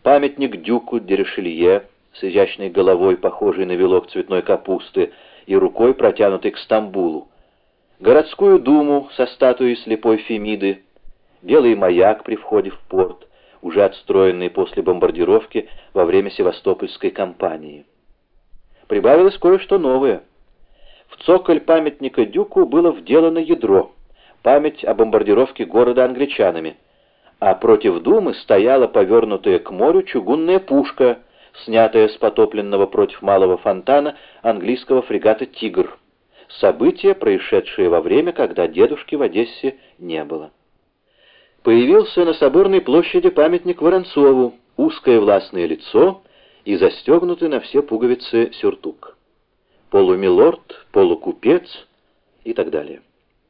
памятник дюку де Ришелье с изящной головой, похожей на вилок цветной капусты, и рукой, протянутой к Стамбулу, городскую думу со статуей слепой Фемиды, белый маяк при входе в порт, уже отстроенный после бомбардировки во время Севастопольской кампании. Прибавилось кое-что новое. В цоколь памятника дюку было вделано ядро, память о бомбардировке города англичанами, а против думы стояла повернутая к морю чугунная пушка, снятая с потопленного против малого фонтана английского фрегата «Тигр». Событие, происшедшее во время, когда дедушки в Одессе не было. Появился на Соборной площади памятник Воронцову, узкое властное лицо и застегнутый на все пуговицы сюртук. Полумилорд, полукупец и так далее.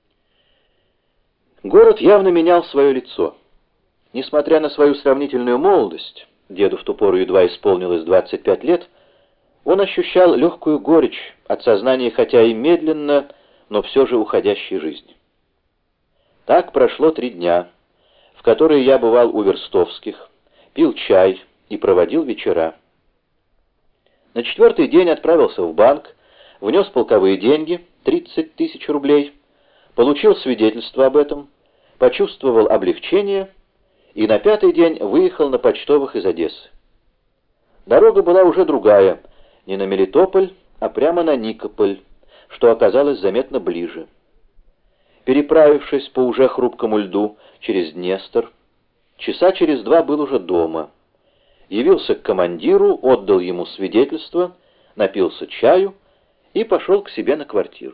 Город явно менял свое лицо. Несмотря на свою сравнительную молодость, деду в ту пору едва исполнилось 25 лет, он ощущал легкую горечь от сознания, хотя и медленно, но все же уходящей жизни. Так прошло 3 дня, в которые я бывал у Верстовских, пил чай и проводил вечера. На 4-й день отправился в банк, внес полковые деньги, 30 000 рублей, получил свидетельство об этом, почувствовал облегчение и на 5-й день выехал на почтовых из Одессы. Дорога была уже другая, не на Мелитополь, а прямо на Никополь, что оказалось заметно ближе. Переправившись по уже хрупкому льду через Днестр, часа через 2 был уже дома. Явился к командиру, отдал ему свидетельство, напился чаю и пошел к себе на квартиру.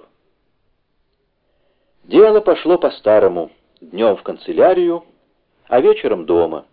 Дело пошло по-старому, днем в канцелярию, а вечером дома.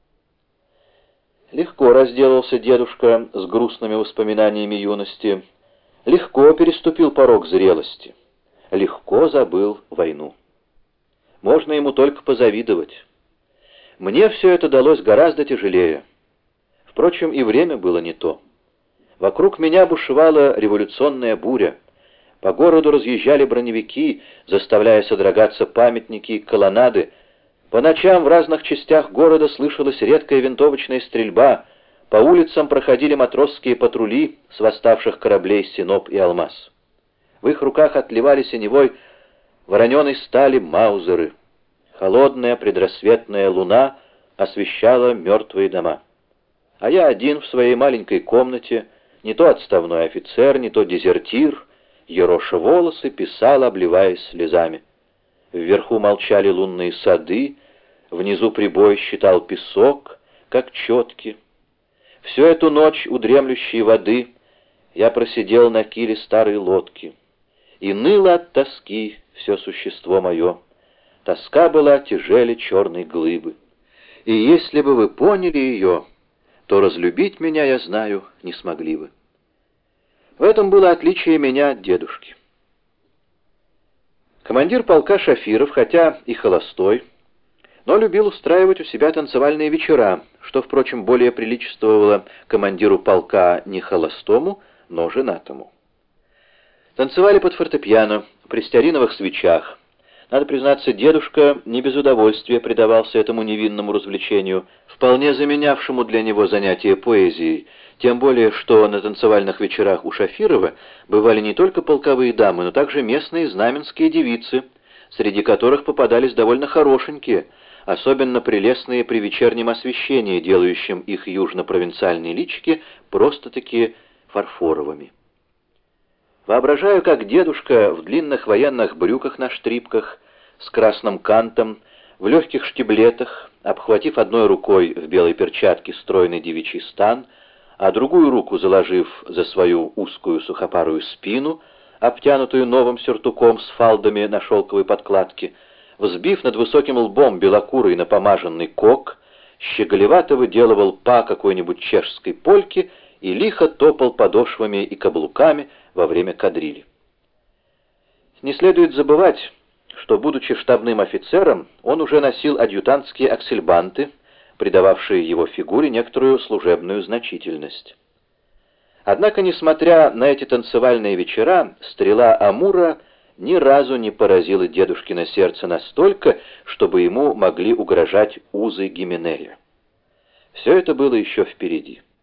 Легко разделался дедушка с грустными воспоминаниями юности, легко переступил порог зрелости, легко забыл войну. Можно ему только позавидовать. Мне все это далось гораздо тяжелее. Впрочем, и время было не то. Вокруг меня бушевала революционная буря. По городу разъезжали броневики, заставляя содрогаться памятники и колоннады. По ночам в разных частях города слышалась редкая винтовочная стрельба, по улицам проходили матросские патрули с восставших кораблей «Синоп» и «Алмаз». В их руках отливали синевой вороненой стали маузеры. Холодная предрассветная луна освещала мертвые дома. А я один в своей маленькой комнате, не то отставной офицер, не то дезертир, ероша волосы, писал, обливаясь слезами. Вверху молчали лунные сады, внизу прибой считал песок, как четки. Всю эту ночь у дремлющей воды я просидел на киле старой лодки, и ныло от тоски все существо мое. Тоска была тяжелее черной глыбы. И если бы вы поняли ее, то разлюбить меня, я знаю, не смогли бы. В этом было отличие меня от дедушки. Командир полка Шафиров, хотя и холостой, но любил устраивать у себя танцевальные вечера, что, впрочем, более приличествовало командиру полка не холостому, но женатому. Танцевали под фортепиано, при стеариновых свечах. Надо признаться, дедушка не без удовольствия предавался этому невинному развлечению, вполне заменявшему для него занятие поэзией, тем более, что на танцевальных вечерах у Шафирова бывали не только полковые дамы, но также местные знаменские девицы, среди которых попадались довольно хорошенькие, особенно прелестные при вечернем освещении, делающем их южно-провинциальные личики просто-таки фарфоровыми. Воображаю, как дедушка в длинных военных брюках на штрипках, с красным кантом, в легких штиблетах, обхватив одной рукой в белой перчатке стройный девичий стан, а другую руку заложив за свою узкую сухопарую спину, обтянутую новым сюртуком с фалдами на шелковой подкладке, взбив над высоким лбом белокурый напомаженный кок, щеголевато выделывал па какой-нибудь чешской польки и лихо топал подошвами и каблуками во время кадрили. Не следует забывать, что, будучи штабным офицером, он уже носил адъютантские аксельбанты, придававшие его фигуре некоторую служебную значительность. Однако, несмотря на эти танцевальные вечера, стрела Амура ни разу не поразила дедушкино сердце настолько, чтобы ему могли угрожать узы Гименея. Все это было еще впереди.